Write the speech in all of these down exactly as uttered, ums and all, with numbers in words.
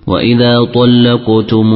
وإذا طلقتم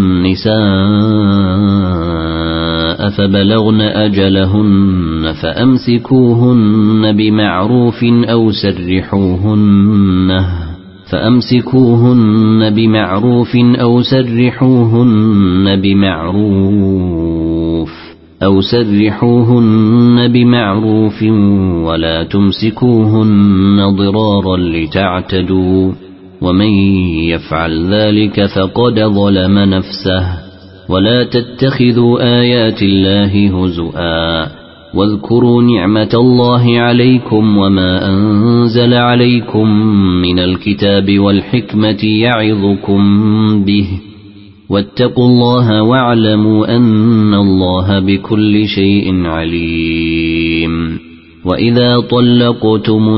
النساء فبلغن أجلهن فأمسكوهن بمعروف أو سرحوهن فأمسكوهن بمعروف أو سرحوهن بمعروف أو سرحوهن بمعروف ولا تمسكوهن ضرارا لتعتدوا ومن يفعل ذلك فقد ظلم نفسه ولا تتخذوا آيات الله هزؤا واذكروا نعمة الله عليكم وما أنزل عليكم من الكتاب والحكمة يعظكم به واتقوا الله واعلموا أن الله بكل شيء عليم وإذا طلقتم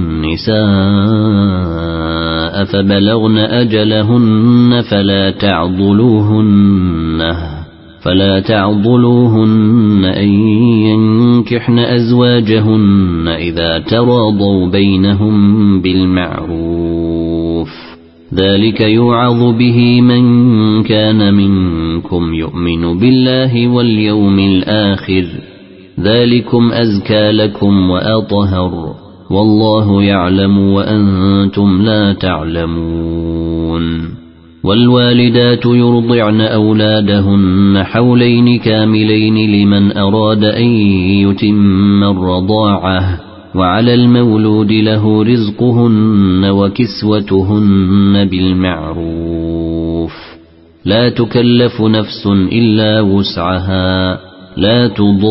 النساء فبلغن أجلهن فلا تعضلوهن فلا تعضلوهن أن ينكحن أزواجهن إذا تراضوا بينهم بالمعروف ذلك يوعظ به من كان منكم يؤمن بالله واليوم الآخر ذلكم أزكى لكم وأطهر والله يعلم وأنتم لا تعلمون والوالدات يرضعن أولادهن حولين كاملين لمن أراد أن يتم الرضاعة وعلى المولود له رزقهن وكسوتهن بالمعروف لا تكلف نفس إلا وسعها لا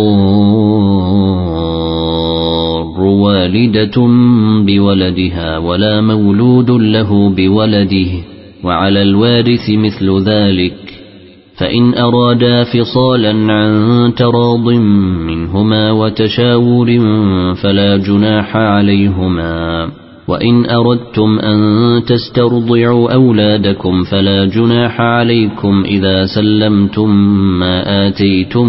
تضار والدة بولدها ولا مولود له بولده وعلى الوارث مثل ذلك فإن أرادا فصالا عن تراض منهما وتشاور فلا جناح عليهما وإن أردتم أن تسترضعوا أولادكم فلا جناح عليكم إذا سلمتم ما آتيتم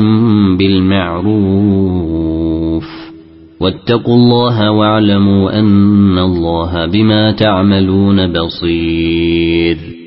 بالمعروف واتقوا الله واعلموا أن الله بما تعملون بصير